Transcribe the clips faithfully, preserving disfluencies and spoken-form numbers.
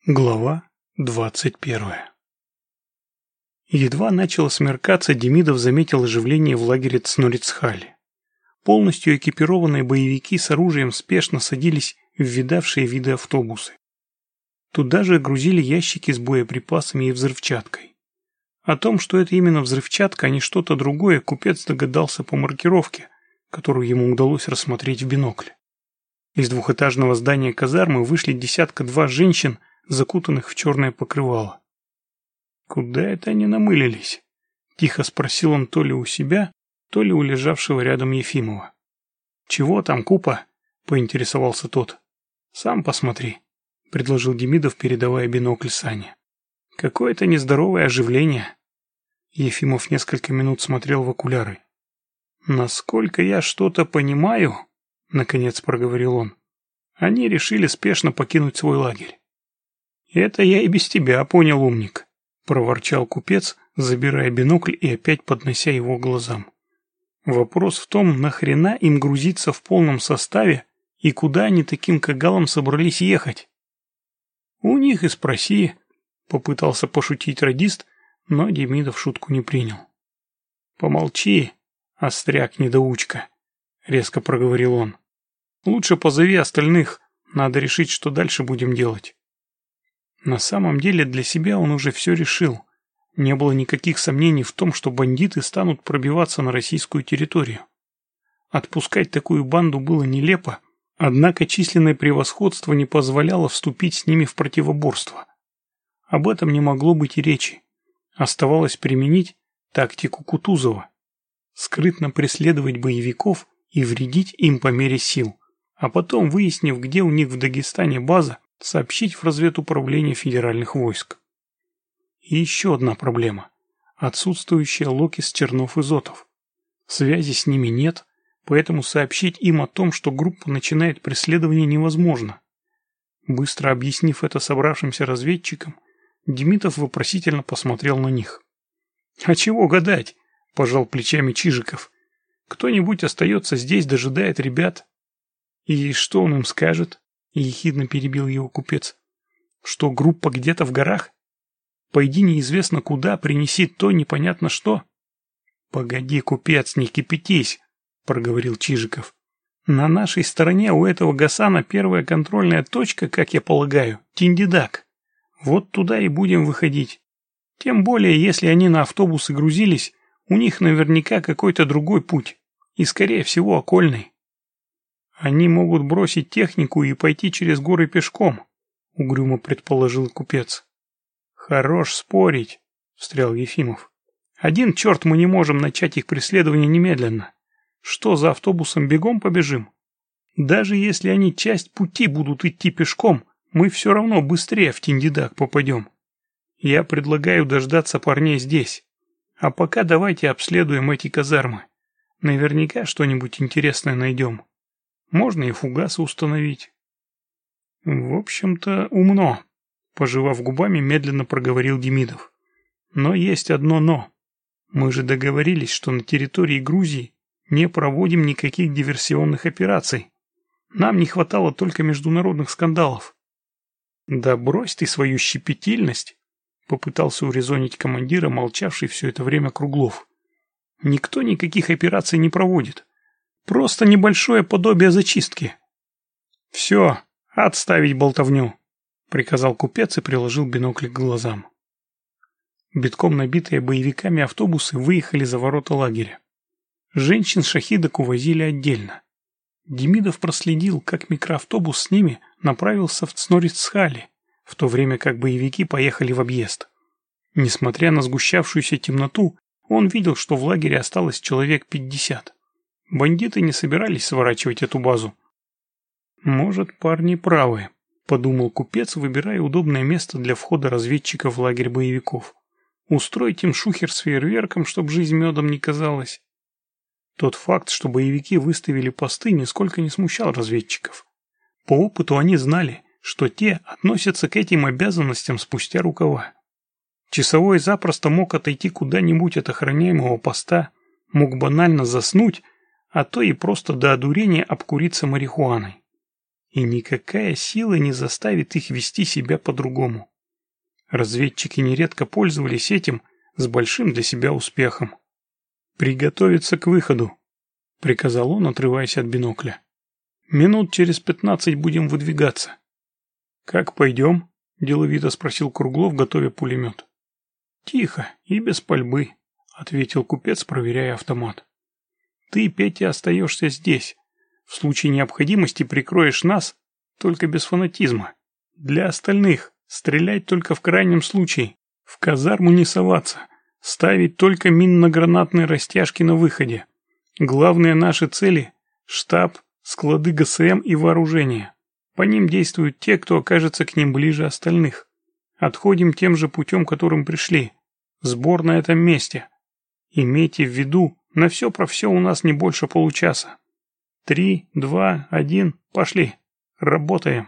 Глава двадцать первая. Едва начало смеркаться, Демидов заметил оживление в лагере Цнорицхали. Полностью экипированные боевики с оружием спешно садились в видавшие виды автобусы. Туда же грузили ящики с боеприпасами и взрывчаткой. О том, что это именно взрывчатка, а не что-то другое, купец догадался по маркировке, которую ему удалось рассмотреть в бинокль. Из двухэтажного здания казармы вышли десятка-два женщин, закутанных в черное покрывало. «Куда это они намылились?» — тихо спросил он то ли у себя, то ли у лежавшего рядом Ефимова. «Чего там, Купа?» — поинтересовался тот. «Сам посмотри», — предложил Демидов, передавая бинокль Сане. «Какое-то нездоровое оживление». Ефимов несколько минут смотрел в окуляры. «Насколько я что-то понимаю», — наконец проговорил он, — «они решили спешно покинуть свой лагерь». «Это я и без тебя понял, умник», — проворчал купец, забирая бинокль и опять поднося его к глазам. «Вопрос в том, нахрена им грузиться в полном составе и куда они таким кагалом собрались ехать?» «У них и спроси», — попытался пошутить радист, но Демидов шутку не принял. «Помолчи, остряк-недоучка», — резко проговорил он. «Лучше позови остальных, надо решить, что дальше будем делать». На самом деле для себя он уже все решил. Не было никаких сомнений в том, что бандиты станут пробиваться на российскую территорию. Отпускать такую банду было нелепо, однако численное превосходство не позволяло вступить с ними в противоборство. Об этом не могло быть и речи. Оставалось применить тактику Кутузова. Скрытно преследовать боевиков и вредить им по мере сил, а потом, выяснив, где у них в Дагестане база, сообщить в разведуправление федеральных войск. И еще одна проблема – отсутствующая Локис, Чернов и Зотов. Связи с ними нет, поэтому сообщить им о том, что группа начинает преследование, невозможно. Быстро объяснив это собравшимся разведчикам, Демидов вопросительно посмотрел на них. «А чего гадать?» – пожал плечами Чижиков. «Кто-нибудь остается здесь, дожидает ребят. И что он им скажет?» — ехидно перебил его купец. «Что группа где-то в горах? Пойди неизвестно куда, принеси то непонятно что». «Погоди, купец, не кипятись», — проговорил Чижиков. «На нашей стороне у этого Гасана первая контрольная точка, как я полагаю, Тиндидак. Вот туда и будем выходить. Тем более, если они на автобусы грузились, у них наверняка какой-то другой путь, и, скорее всего, окольный». «Они могут бросить технику и пойти через горы пешком», — угрюмо предположил купец. «Хорош спорить», — встрял Ефимов. «Один черт мы не можем начать их преследование немедленно. Что, за автобусом бегом побежим? Даже если они часть пути будут идти пешком, мы все равно быстрее в Тиндидак попадем. Я предлагаю дождаться парней здесь. А пока давайте обследуем эти казармы. Наверняка что-нибудь интересное найдем. Можно и фугасы установить». «В общем-то, умно», — пожевав губами, медленно проговорил Демидов. «Но есть одно «но». Мы же договорились, что на территории Грузии не проводим никаких диверсионных операций. Нам не хватало только международных скандалов». «Да брось ты свою щепетильность», — попытался урезонить командира, молчавший все это время Круглов. «Никто никаких операций не проводит. Просто небольшое подобие зачистки». «Все, отставить болтовню», — приказал купец и приложил бинокль к глазам. Битком набитые боевиками автобусы выехали за ворота лагеря. Женщин шахидок увозили отдельно. Демидов проследил, как микроавтобус с ними направился в Цнорицхали, в то время как боевики поехали в объезд. Несмотря на сгущавшуюся темноту, он видел, что в лагере осталось человек пятьдесят. Бандиты не собирались сворачивать эту базу. «Может, парни правы», — подумал купец, выбирая удобное место для входа разведчиков в лагерь боевиков. «Устроить им шухер с фейерверком, чтобы жизнь медом не казалась». Тот факт, что боевики выставили посты, нисколько не смущал разведчиков. По опыту они знали, что те относятся к этим обязанностям спустя рукава. Часовой запросто мог отойти куда-нибудь от охраняемого поста, мог банально заснуть, а то и просто до одурения обкуриться марихуаной. и никакая сила не заставит их вести себя по-другому. Разведчики нередко пользовались этим с большим для себя успехом. «Приготовиться к выходу», — приказал он, отрываясь от бинокля. «Минут через пятнадцать будем выдвигаться». «Как пойдем?» — деловито спросил Круглов, готовя пулемет. «Тихо и без пальбы», — ответил купец, проверяя автомат. «Ты, Петя, остаешься здесь. В случае необходимости прикроешь нас, только без фанатизма. Для остальных стрелять только в крайнем случае, в казарму не соваться, ставить только минно-гранатные растяжки на выходе. Главные наши цели – штаб, склады ГСМ и вооружение. По ним действуют те, кто окажется к ним ближе остальных. Отходим тем же путем, которым пришли. Сбор на этом месте. Имейте в виду, на все про все у нас не больше получаса. Три, два, один, пошли. Работаем».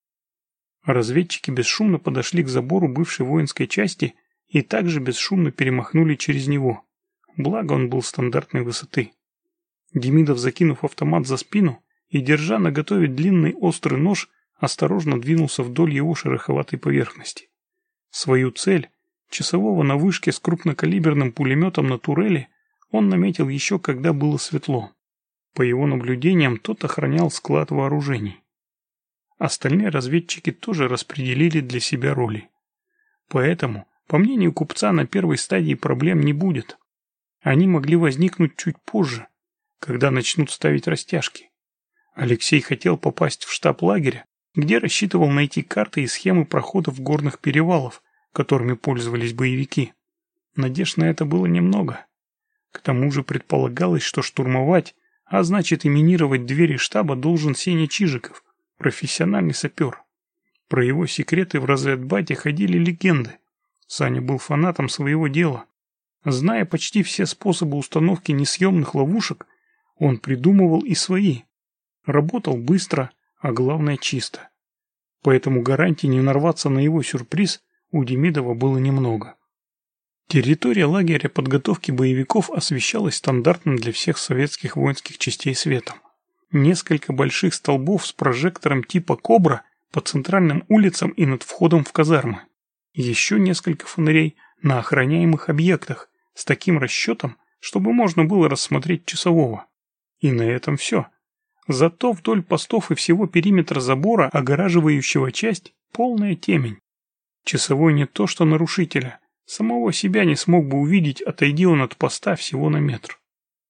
Разведчики бесшумно подошли к забору бывшей воинской части и также бесшумно перемахнули через него. Благо он был стандартной высоты. Демидов, закинув автомат за спину и держа наготове длинный острый нож, осторожно двинулся вдоль его шероховатой поверхности. Свою цель, часового на вышке с крупнокалиберным пулеметом на турели, он наметил еще когда было светло. По его наблюдениям, тот охранял склад вооружений. Остальные разведчики тоже распределили для себя роли. Поэтому, по мнению купца, на первой стадии проблем не будет. Они могли возникнуть чуть позже, когда начнут ставить растяжки. Алексей хотел попасть в штаб лагеря, где рассчитывал найти карты и схемы проходов горных перевалов, которыми пользовались боевики. Надежд на это было немного. К тому же предполагалось, что штурмовать, а значит и минировать двери штаба должен Сеня Чижиков, профессиональный сапер. Про его секреты в разведбате ходили легенды. Саня был фанатом своего дела. Зная почти все способы установки несъемных ловушек, он придумывал и свои. Работал быстро, а главное чисто. Поэтому гарантий не нарваться на его сюрприз у Демидова было немного. Территория лагеря подготовки боевиков освещалась стандартным для всех советских воинских частей светом. Несколько больших столбов с прожектором типа «Кобра» по центральным улицам и над входом в казармы. Еще несколько фонарей на охраняемых объектах с таким расчетом, чтобы можно было рассмотреть часового. И на этом все. Зато вдоль постов и всего периметра забора, огораживающего часть, полная темень. Часовой не то что нарушителя, самого себя не смог бы увидеть, отойди он от поста всего на метр.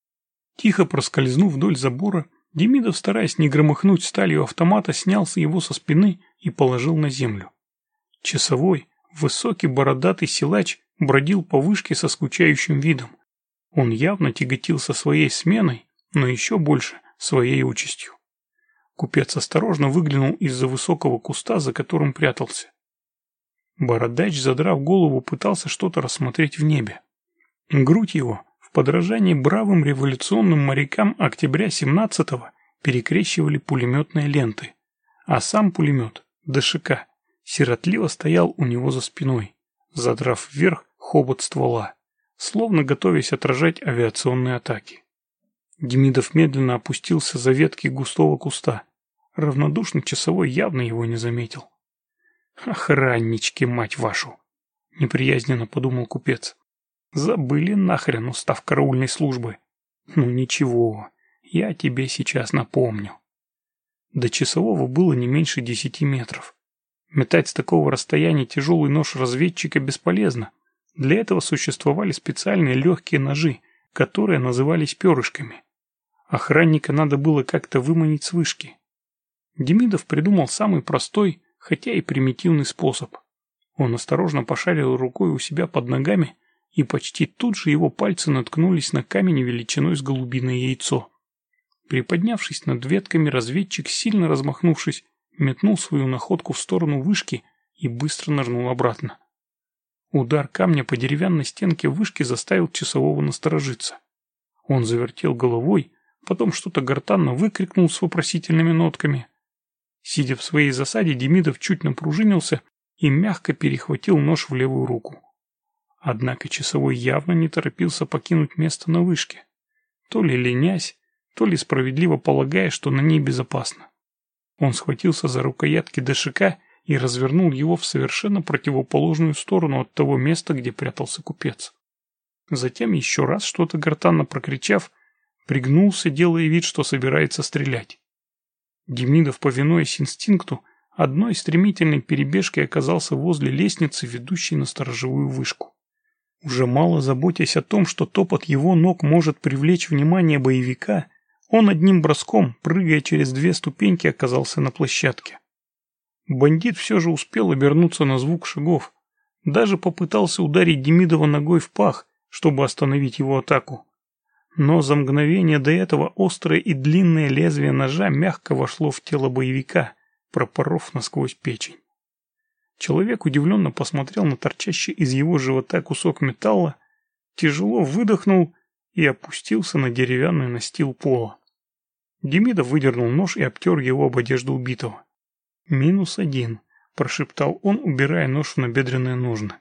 Тихо проскользнув вдоль забора, Демидов, стараясь не громыхнуть сталью автомата, снял его со спины и положил на землю. Часовой, высокий бородатый силач, бродил по вышке со скучающим видом. Он явно тяготился своей сменой, но еще больше своей участью. Купец осторожно выглянул из-за высокого куста, за которым прятался. Бородач, задрав голову, пытался что-то рассмотреть в небе. Грудь его, в подражании бравым революционным морякам октября семнадцатого, перекрещивали пулеметные ленты, а сам пулемет, ДШК, сиротливо стоял у него за спиной, задрав вверх хобот ствола, словно готовясь отражать авиационные атаки. Демидов медленно опустился за ветки густого куста. Равнодушный часовой явно его не заметил. «Охраннички, мать вашу!» — неприязненно подумал купец. «Забыли нахрен устав караульной службы. Ну ничего, я тебе сейчас напомню». До часового было не меньше десяти метров. Метать с такого расстояния тяжелый нож разведчика бесполезно. Для этого существовали специальные легкие ножи, которые назывались перышками. Охранника надо было как-то выманить с вышки. Демидов придумал самый простой, хотя и примитивный способ. Он осторожно пошарил рукой у себя под ногами, и почти тут же его пальцы наткнулись на камень величиной с голубиное яйцо. Приподнявшись над ветками, разведчик, сильно размахнувшись, метнул свою находку в сторону вышки и быстро нырнул обратно. Удар камня по деревянной стенке вышки заставил часового насторожиться. Он завертел головой, потом что-то гортанно выкрикнул с вопросительными нотками. Сидя в своей засаде, Демидов чуть напружинился и мягко перехватил нож в левую руку. Однако часовой явно не торопился покинуть место на вышке, то ли ленясь, то ли справедливо полагая, что на ней безопасно. Он схватился за рукоятки ДШК и развернул его в совершенно противоположную сторону от того места, где прятался купец. Затем, еще раз что-то гортанно прокричав, пригнулся, делая вид, что собирается стрелять. Демидов, повинуясь инстинкту, одной стремительной перебежкой оказался возле лестницы, ведущей на сторожевую вышку. Уже мало заботясь о том, что топот его ног может привлечь внимание боевика, он одним броском, прыгая через две ступеньки, оказался на площадке. Бандит все же успел обернуться на звук шагов, даже попытался ударить Демидова ногой в пах, чтобы остановить его атаку. Но за мгновение до этого острое и длинное лезвие ножа мягко вошло в тело боевика, пропоров насквозь печень. Человек удивленно посмотрел на торчащий из его живота кусок металла, тяжело выдохнул и опустился на деревянный настил пола. Демидов выдернул нож и обтер его об одежду убитого. «Минус один», – прошептал он, убирая нож в набедренные ножны.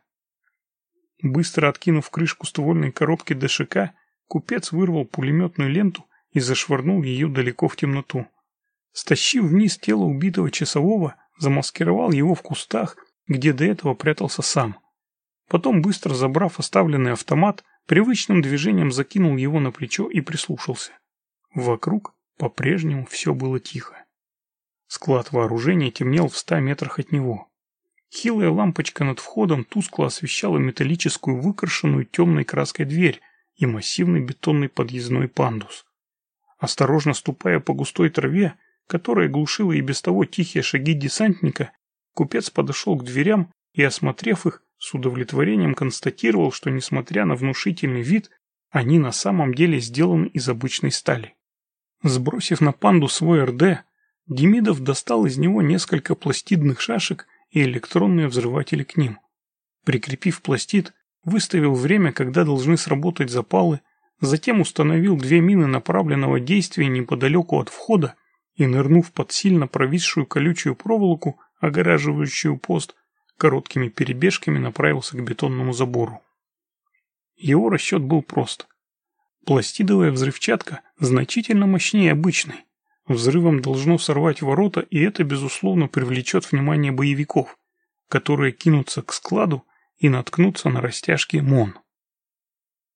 Быстро откинув крышку ствольной коробки ДШК, купец вырвал пулеметную ленту и зашвырнул ее далеко в темноту. Стащив вниз тело убитого часового, замаскировал его в кустах, где до этого прятался сам. Потом, быстро забрав оставленный автомат, привычным движением закинул его на плечо и прислушался. Вокруг по-прежнему все было тихо. Склад вооружения темнел в ста метрах от него. Хилая лампочка над входом тускло освещала металлическую выкрашенную темной краской дверь и массивный бетонный подъездной пандус. Осторожно ступая по густой траве, которая глушила и без того тихие шаги десантника, купец подошел к дверям и, осмотрев их, с удовлетворением констатировал, что, несмотря на внушительный вид, они на самом деле сделаны из обычной стали. Сбросив на панду свой РД, Демидов достал из него несколько пластидных шашек и электронные взрыватели к ним. Прикрепив пластид, выставил время, когда должны сработать запалы, затем установил две мины направленного действия неподалеку от входа и, нырнув под сильно провисшую колючую проволоку, огораживающую пост, короткими перебежками направился к бетонному забору. Его расчет был прост. Пластидовая взрывчатка значительно мощнее обычной. Взрывом должно сорвать ворота, и это, безусловно, привлечет внимание боевиков, которые кинутся к складу и наткнутся на растяжки МОН.